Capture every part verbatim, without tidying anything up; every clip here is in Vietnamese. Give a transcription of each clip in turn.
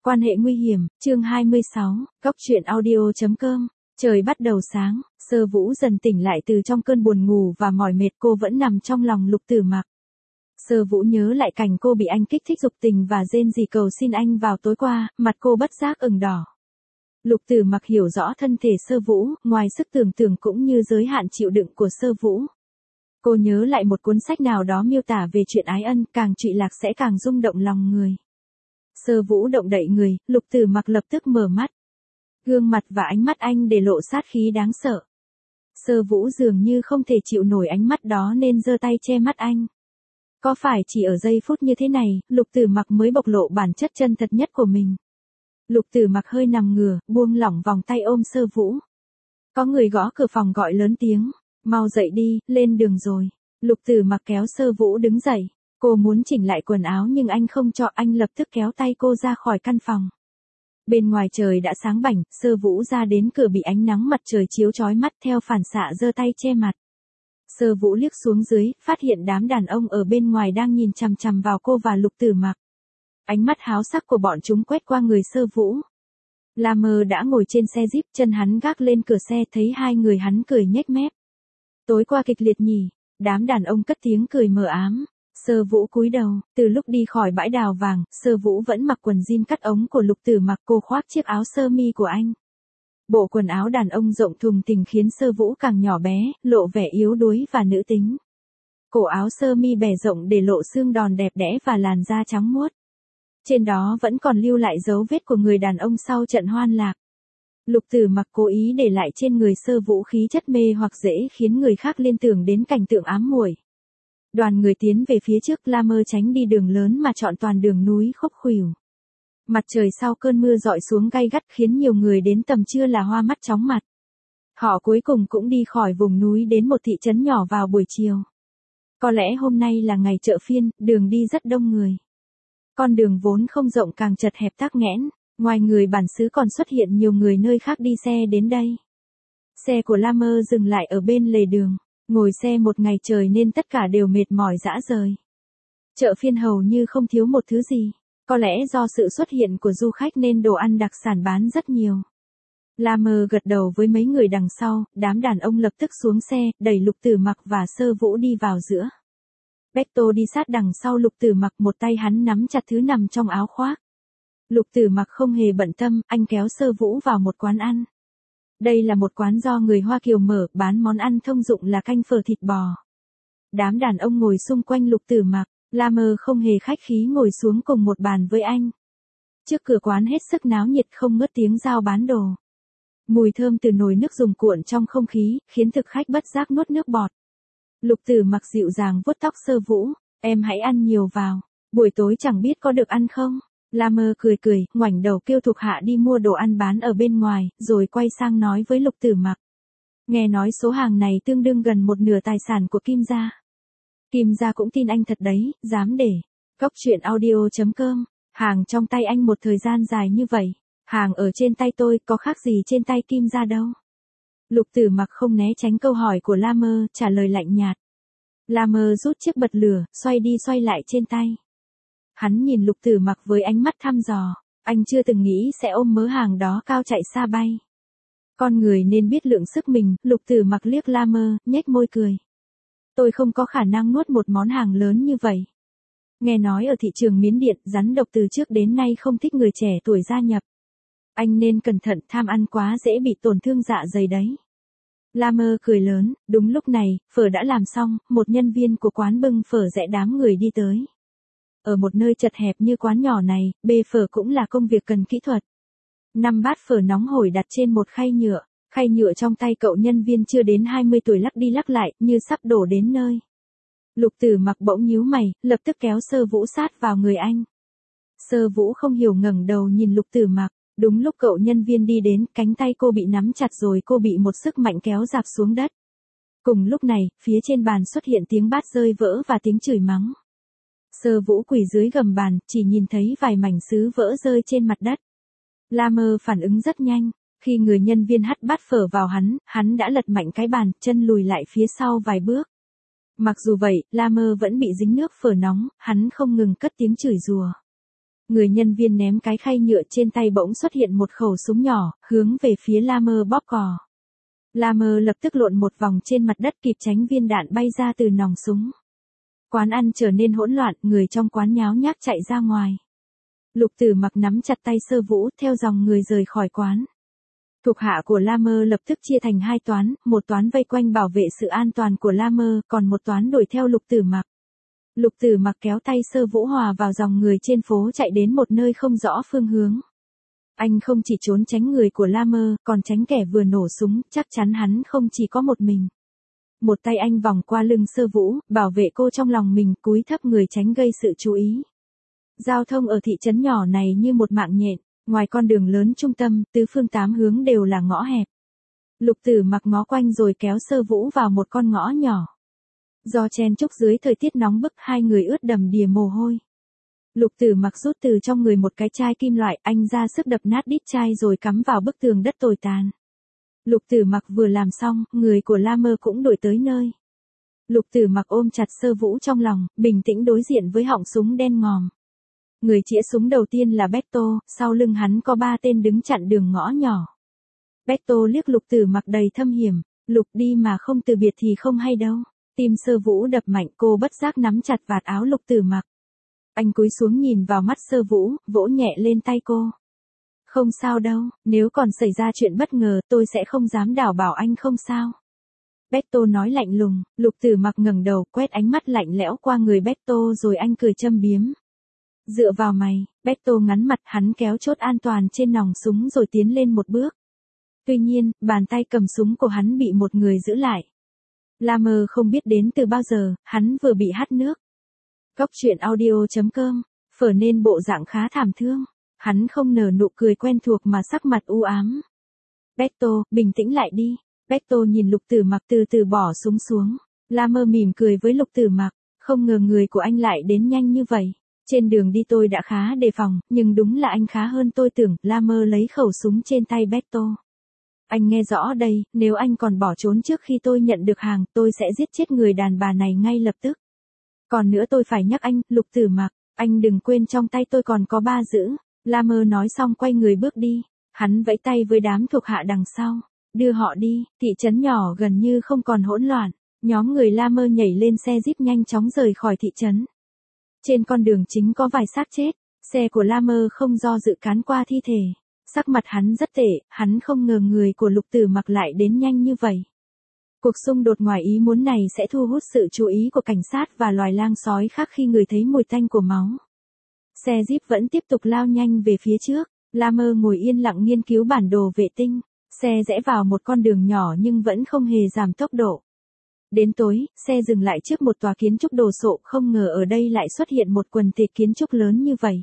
Quan hệ nguy hiểm, chương hai mươi sáu, Cóc truyện audio chấm com. Trời bắt đầu sáng, Sơ Vũ dần tỉnh lại từ trong cơn buồn ngủ và mỏi mệt, cô vẫn nằm trong lòng Lục Tử Mặc. Sơ Vũ nhớ lại cảnh cô bị anh kích thích dục tình và rên rỉ cầu xin anh vào tối qua, mặt cô bất giác ửng đỏ. Lục Tử Mặc hiểu rõ thân thể Sơ Vũ, ngoài sức tưởng tượng cũng như giới hạn chịu đựng của Sơ Vũ. Cô nhớ lại một cuốn sách nào đó miêu tả về chuyện ái ân, càng trụy lạc sẽ càng rung động lòng người. Sơ Vũ động đậy người, Lục Tử Mặc lập tức mở mắt. Gương mặt và ánh mắt anh để lộ sát khí đáng sợ. Sơ Vũ dường như không thể chịu nổi ánh mắt đó nên giơ tay che mắt anh. Có phải chỉ ở giây phút như thế này, Lục Tử Mặc mới bộc lộ bản chất chân thật nhất của mình. Lục Tử Mặc hơi nằm ngửa, buông lỏng vòng tay ôm Sơ Vũ. Có người gõ cửa phòng gọi lớn tiếng, mau dậy đi, lên đường rồi. Lục Tử Mặc kéo Sơ Vũ đứng dậy. Cô muốn chỉnh lại quần áo nhưng anh không cho, anh lập tức kéo tay cô ra khỏi căn phòng. Bên ngoài trời đã sáng bảnh, Sơ Vũ ra đến cửa bị ánh nắng mặt trời chiếu chói mắt, theo phản xạ giơ tay che mặt. Sơ Vũ liếc xuống dưới, phát hiện đám đàn ông ở bên ngoài đang nhìn chằm chằm vào cô và Lục Tử Mặc. Ánh mắt háo sắc của bọn chúng quét qua người Sơ Vũ. La Mơ đã ngồi trên xe Jeep, chân hắn gác lên cửa xe, thấy hai người hắn cười nhếch mép. Tối qua kịch liệt nhỉ? Đám đàn ông cất tiếng cười mờ ám. Sơ Vũ cúi đầu, từ lúc đi khỏi bãi đào vàng, Sơ Vũ vẫn mặc quần jean cắt ống của Lục Tử Mặc, cô khoác chiếc áo sơ mi của anh. Bộ quần áo đàn ông rộng thùng thình khiến Sơ Vũ càng nhỏ bé, lộ vẻ yếu đuối và nữ tính. Cổ áo sơ mi bè rộng để lộ xương đòn đẹp đẽ và làn da trắng muốt. Trên đó vẫn còn lưu lại dấu vết của người đàn ông sau trận hoan lạc. Lục Tử Mặc cố ý để lại trên người Sơ Vũ khí chất mê hoặc dễ khiến người khác liên tưởng đến cảnh tượng ám muội. Đoàn người tiến về phía trước, La Mơ tránh đi đường lớn mà chọn toàn đường núi khúc khuỷu. Mặt trời sau cơn mưa rọi xuống gay gắt khiến nhiều người đến tầm trưa là hoa mắt chóng mặt. Họ cuối cùng cũng đi khỏi vùng núi đến một thị trấn nhỏ vào buổi chiều. Có lẽ hôm nay là ngày chợ phiên, đường đi rất đông người. Con đường vốn không rộng càng chật hẹp tắc nghẽn, ngoài người bản xứ còn xuất hiện nhiều người nơi khác đi xe đến đây. Xe của La Mơ dừng lại ở bên lề đường. Ngồi xe một ngày trời nên tất cả đều mệt mỏi rã rời. Chợ phiên hầu như không thiếu một thứ gì. Có lẽ do sự xuất hiện của du khách nên đồ ăn đặc sản bán rất nhiều. La Mơ gật đầu với mấy người đằng sau, đám đàn ông lập tức xuống xe, đẩy Lục Tử Mặc và Sơ Vũ đi vào giữa. Becto đi sát đằng sau Lục Tử Mặc, một tay hắn nắm chặt thứ nằm trong áo khoác. Lục Tử Mặc không hề bận tâm, anh kéo Sơ Vũ vào một quán ăn. Đây là một quán do người Hoa Kiều mở, bán món ăn thông dụng là canh phở thịt bò. Đám đàn ông ngồi xung quanh Lục Tử Mặc, La Mơ không hề khách khí ngồi xuống cùng một bàn với anh. Trước cửa quán hết sức náo nhiệt, không ngớt tiếng giao bán đồ. Mùi thơm từ nồi nước dùng cuộn trong không khí, khiến thực khách bất giác nuốt nước bọt. Lục Tử Mặc dịu dàng vuốt tóc Sơ Vũ, em hãy ăn nhiều vào, buổi tối chẳng biết có được ăn không? La Mơ cười cười, ngoảnh đầu kêu thuộc hạ đi mua đồ ăn bán ở bên ngoài, rồi quay sang nói với Lục Tử Mặc. Nghe nói số hàng này tương đương gần một nửa tài sản của Kim gia. Kim gia cũng tin anh thật đấy, dám để. Cóc truyện audio chấm com, hàng trong tay anh một thời gian dài như vậy, hàng ở trên tay tôi có khác gì trên tay Kim gia đâu. Lục Tử Mặc không né tránh câu hỏi của La Mơ, trả lời lạnh nhạt. La Mơ rút chiếc bật lửa, xoay đi xoay lại trên tay. Hắn nhìn Lục Tử Mặc với ánh mắt thăm dò, anh chưa từng nghĩ sẽ ôm mớ hàng đó cao chạy xa bay. Con người nên biết lượng sức mình, Lục Tử Mặc liếc La Mơ, nhếch môi cười. Tôi không có khả năng nuốt một món hàng lớn như vậy. Nghe nói ở thị trường Miến Điện, rắn độc từ trước đến nay không thích người trẻ tuổi gia nhập. Anh nên cẩn thận, tham ăn quá dễ bị tổn thương dạ dày đấy. La Mơ cười lớn, đúng lúc này, phở đã làm xong, một nhân viên của quán bưng phở rẽ đám người đi tới. Ở một nơi chật hẹp như quán nhỏ này, bê phở cũng là công việc cần kỹ thuật. Năm bát phở nóng hổi đặt trên một khay nhựa, khay nhựa trong tay cậu nhân viên chưa đến hai mươi tuổi lắc đi lắc lại, như sắp đổ đến nơi. Lục Tử Mặc bỗng nhíu mày, lập tức kéo Sơ Vũ sát vào người anh. Sơ Vũ không hiểu ngẩng đầu nhìn Lục Tử Mặc, đúng lúc cậu nhân viên đi đến, cánh tay cô bị nắm chặt rồi cô bị một sức mạnh kéo dạp xuống đất. Cùng lúc này, phía trên bàn xuất hiện tiếng bát rơi vỡ và tiếng chửi mắng. Sơ Vũ quỳ dưới gầm bàn, chỉ nhìn thấy vài mảnh sứ vỡ rơi trên mặt đất. La Mơ phản ứng rất nhanh, khi người nhân viên hất bát phở vào hắn, hắn đã lật mạnh cái bàn, chân lùi lại phía sau vài bước. Mặc dù vậy, La Mơ vẫn bị dính nước phở nóng, hắn không ngừng cất tiếng chửi rủa. Người nhân viên ném cái khay nhựa trên tay bỗng xuất hiện một khẩu súng nhỏ, hướng về phía Lammer bóp cò. Lammer lập tức lộn một vòng trên mặt đất kịp tránh viên đạn bay ra từ nòng súng. Quán ăn trở nên hỗn loạn, người trong quán nháo nhác chạy ra ngoài. Lục Tử Mặc nắm chặt tay Sơ Vũ, theo dòng người rời khỏi quán. Thuộc hạ của Lammer lập tức chia thành hai toán, một toán vây quanh bảo vệ sự an toàn của Lammer, còn một toán đuổi theo Lục Tử Mặc. Lục Tử Mặc kéo tay Sơ Vũ hòa vào dòng người trên phố chạy đến một nơi không rõ phương hướng. Anh không chỉ trốn tránh người của Lammer, còn tránh kẻ vừa nổ súng, chắc chắn hắn không chỉ có một mình. Một tay anh vòng qua lưng Sơ Vũ, bảo vệ cô trong lòng mình, cúi thấp người tránh gây sự chú ý. Giao thông ở thị trấn nhỏ này như một mạng nhện, ngoài con đường lớn trung tâm, tứ phương tám hướng đều là ngõ hẹp. Lục Tử Mặc ngó quanh rồi kéo Sơ Vũ vào một con ngõ nhỏ. Do chen chúc dưới thời tiết nóng bức, hai người ướt đầm đìa mồ hôi. Lục Tử Mặc rút từ trong người một cái chai kim loại, anh ra sức đập nát đít chai rồi cắm vào bức tường đất tồi tàn. Lục Tử Mặc vừa làm xong, người của Lammer cũng đuổi tới nơi. Lục Tử Mặc ôm chặt Sơ Vũ trong lòng, bình tĩnh đối diện với họng súng đen ngòm. Người chĩa súng đầu tiên là Beto, sau lưng hắn có ba tên đứng chặn đường ngõ nhỏ. Beto liếc Lục Tử Mặc đầy thâm hiểm, Lục đi mà không từ biệt thì không hay đâu. Tim Sơ Vũ đập mạnh, cô bất giác nắm chặt vạt áo Lục Tử Mặc. Anh cúi xuống nhìn vào mắt Sơ Vũ, vỗ nhẹ lên tay cô. Không sao đâu, nếu còn xảy ra chuyện bất ngờ tôi sẽ không dám đảm bảo anh không sao. Beto nói lạnh lùng, Lục Tử Mặc ngẩng đầu quét ánh mắt lạnh lẽo qua người Beto rồi anh cười châm biếm. Dựa vào mày, Beto ngắn mặt, hắn kéo chốt an toàn trên nòng súng rồi tiến lên một bước. Tuy nhiên, bàn tay cầm súng của hắn bị một người giữ lại. Lammer không biết đến từ bao giờ, hắn vừa bị hắt nước. Cóc truyện audio chấm com, phở nên bộ dạng khá thảm thương. Hắn không nở nụ cười quen thuộc mà sắc mặt u ám. Beto, bình tĩnh lại đi. Beto nhìn Lục Tử Mặc từ từ bỏ súng xuống. Lammer mỉm cười với Lục Tử Mặc, không ngờ người của anh lại đến nhanh như vậy. Trên đường đi tôi đã khá đề phòng, nhưng đúng là anh khá hơn tôi tưởng. Lammer lấy khẩu súng trên tay Beto. Anh nghe rõ đây, nếu anh còn bỏ trốn trước khi tôi nhận được hàng, tôi sẽ giết chết người đàn bà này ngay lập tức. Còn nữa tôi phải nhắc anh, Lục Tử Mặc, anh đừng quên trong tay tôi còn có ba giữ. Lammer nói xong quay người bước đi. Hắn vẫy tay với đám thuộc hạ đằng sau. Đưa họ đi, thị trấn nhỏ gần như không còn hỗn loạn. Nhóm người Lammer nhảy lên xe jeep nhanh chóng rời khỏi thị trấn. Trên con đường chính có vài xác chết. Xe của Lammer không do dự cán qua thi thể. Sắc mặt hắn rất tệ, hắn không ngờ người của Lục Tử Mặc lại đến nhanh như vậy. Cuộc xung đột ngoài ý muốn này sẽ thu hút sự chú ý của cảnh sát và loài lang sói khác khi người thấy mùi tanh của máu. Xe Jeep vẫn tiếp tục lao nhanh về phía trước, Lammer ngồi yên lặng nghiên cứu bản đồ vệ tinh. Xe rẽ vào một con đường nhỏ nhưng vẫn không hề giảm tốc độ. Đến tối, xe dừng lại trước một tòa kiến trúc đồ sộ, không ngờ ở đây lại xuất hiện một quần thể kiến trúc lớn như vậy.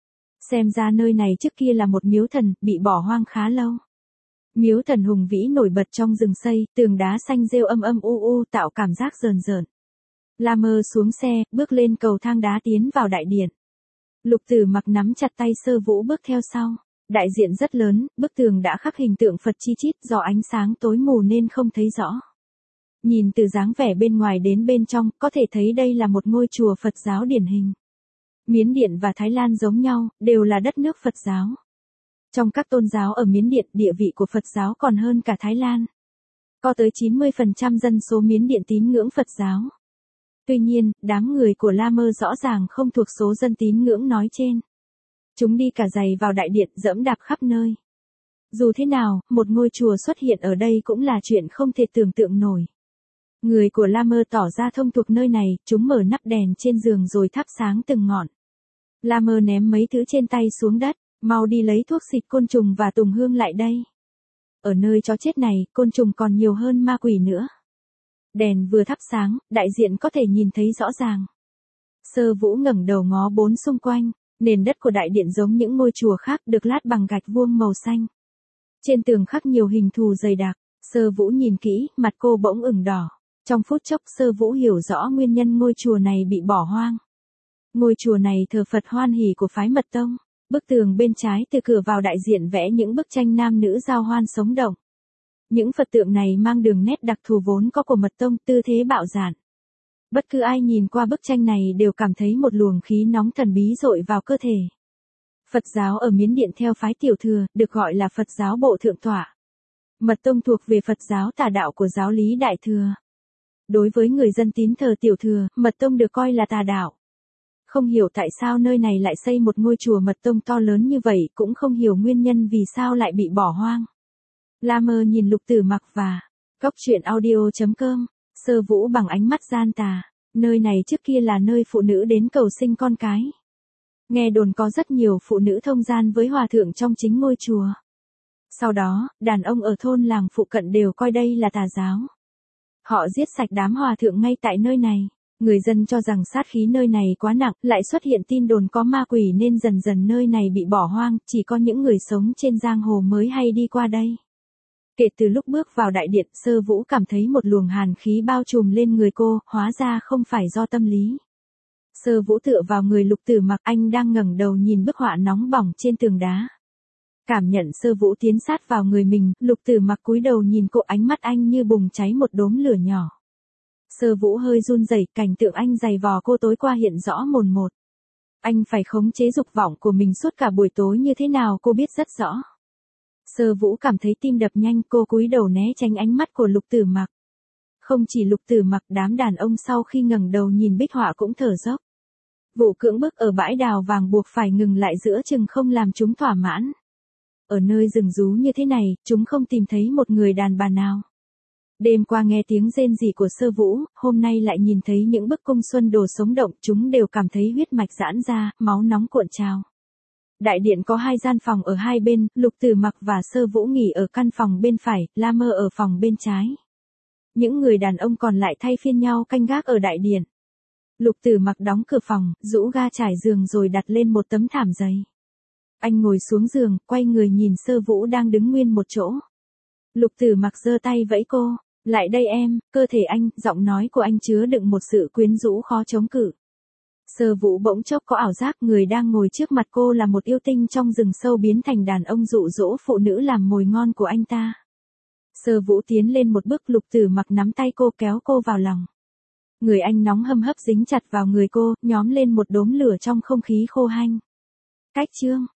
Xem ra nơi này trước kia là một miếu thần, bị bỏ hoang khá lâu. Miếu thần hùng vĩ nổi bật trong rừng xây, tường đá xanh rêu âm âm u u tạo cảm giác rờn rợn. Lammer xuống xe, bước lên cầu thang đá tiến vào đại điện. Lục Tử Mặc nắm chặt tay Sơ Vũ bước theo sau. Đại diện rất lớn, bức tường đã khắc hình tượng Phật chi chít, do ánh sáng tối mù nên không thấy rõ. Nhìn từ dáng vẻ bên ngoài đến bên trong, có thể thấy đây là một ngôi chùa Phật giáo điển hình. Miến Điện và Thái Lan giống nhau, đều là đất nước Phật giáo. Trong các tôn giáo ở Miến Điện, địa vị của Phật giáo còn hơn cả Thái Lan. Có tới chín mươi phần trăm dân số Miến Điện tín ngưỡng Phật giáo. Tuy nhiên, đám người của Lammer rõ ràng không thuộc số dân tín ngưỡng nói trên. Chúng đi cả giày vào đại điện, dẫm đạp khắp nơi. Dù thế nào, một ngôi chùa xuất hiện ở đây cũng là chuyện không thể tưởng tượng nổi. Người của Lammer tỏ ra thông thuộc nơi này, chúng mở nắp đèn trên giường rồi thắp sáng từng ngọn. Lammer ném mấy thứ trên tay xuống đất, mau đi lấy thuốc xịt côn trùng và tùng hương lại đây. Ở nơi chó chết này, côn trùng còn nhiều hơn ma quỷ nữa. Đèn vừa thắp sáng, đại diện có thể nhìn thấy rõ ràng. Sơ Vũ ngẩng đầu ngó bốn xung quanh, nền đất của đại điện giống những ngôi chùa khác được lát bằng gạch vuông màu xanh. Trên tường khắc nhiều hình thù dày đặc, Sơ Vũ nhìn kỹ, mặt cô bỗng ửng đỏ. Trong phút chốc Sơ Vũ hiểu rõ nguyên nhân ngôi chùa này bị bỏ hoang. Ngôi chùa này thờ Phật Hoan Hỷ của phái Mật Tông. Bức tường bên trái từ cửa vào đại diện vẽ những bức tranh nam nữ giao hoan sống động. Những Phật tượng này mang đường nét đặc thù vốn có của Mật Tông, tư thế bạo dạn. Bất cứ ai nhìn qua bức tranh này đều cảm thấy một luồng khí nóng thần bí dội vào cơ thể. Phật giáo ở Miến Điện theo phái Tiểu Thừa, được gọi là Phật giáo Bộ Thượng Tọa. Mật tông thuộc về Phật giáo tà đạo của giáo lý Đại Thừa. Đối với người dân tín thờ Tiểu Thừa, Mật tông được coi là tà đạo. Không hiểu tại sao nơi này lại xây một ngôi chùa Mật tông to lớn như vậy, cũng không hiểu nguyên nhân vì sao lại bị bỏ hoang. La Mơ nhìn Lục Tử Mặc và Cóc truyện audio chấm com, Sơ Vũ bằng ánh mắt gian tà. Nơi này trước kia là nơi phụ nữ đến cầu sinh con cái. Nghe đồn có rất nhiều phụ nữ thông gian với hòa thượng trong chính ngôi chùa. Sau đó, đàn ông ở thôn làng phụ cận đều coi đây là tà giáo. Họ giết sạch đám hòa thượng ngay tại nơi này. Người dân cho rằng sát khí nơi này quá nặng, lại xuất hiện tin đồn có ma quỷ nên dần dần nơi này bị bỏ hoang, chỉ có những người sống trên giang hồ mới hay đi qua đây. Kể từ lúc bước vào đại điện, Sơ Vũ cảm thấy một luồng hàn khí bao trùm lên người cô, hóa ra không phải do tâm lý. Sơ Vũ tựa vào người Lục Tử Mặc, anh đang ngẩng đầu nhìn bức họa nóng bỏng trên tường đá. Cảm nhận Sơ Vũ tiến sát vào người mình, Lục Tử Mặc cúi đầu nhìn cô, ánh mắt anh như bùng cháy một đốm lửa nhỏ. Sơ Vũ hơi run rẩy, cảnh tượng anh giày vò cô tối qua hiện rõ mồn một. Anh phải khống chế dục vọng của mình suốt cả buổi tối như thế nào cô biết rất rõ. Sơ Vũ cảm thấy tim đập nhanh, cô cúi đầu né tránh ánh mắt của Lục Tử Mặc. Không chỉ Lục Tử Mặc, đám đàn ông sau khi ngẩng đầu nhìn bích họa cũng thở dốc. Vụ cưỡng bức ở bãi đào vàng buộc phải ngừng lại giữa chừng không làm chúng thỏa mãn. Ở nơi rừng rú như thế này, chúng không tìm thấy một người đàn bà nào. Đêm qua nghe tiếng rên rỉ của Sơ Vũ, hôm nay lại nhìn thấy những bức cung xuân đồ sống động, chúng đều cảm thấy huyết mạch giãn ra, máu nóng cuộn trào. Đại điện có hai gian phòng ở hai bên, Lục Tử Mặc và Sơ Vũ nghỉ ở căn phòng bên phải, La Mơ ở phòng bên trái. Những người đàn ông còn lại thay phiên nhau canh gác ở đại điện. Lục Tử Mặc đóng cửa phòng, rũ ga trải giường rồi đặt lên một tấm thảm dày. Anh ngồi xuống giường, quay người nhìn Sơ Vũ đang đứng nguyên một chỗ. Lục Tử Mặc giơ tay vẫy cô, lại đây em, cơ thể anh, giọng nói của anh chứa đựng một sự quyến rũ khó chống cự. Sơ Vũ bỗng chốc có ảo giác người đang ngồi trước mặt cô là một yêu tinh trong rừng sâu biến thành đàn ông dụ dỗ phụ nữ làm mồi ngon của anh ta. Sơ Vũ tiến lên một bước, Lục Tử Mặc nắm tay cô kéo cô vào lòng. Người anh nóng hâm hấp dính chặt vào người cô, nhóm lên một đốm lửa trong không khí khô hanh. Cách chương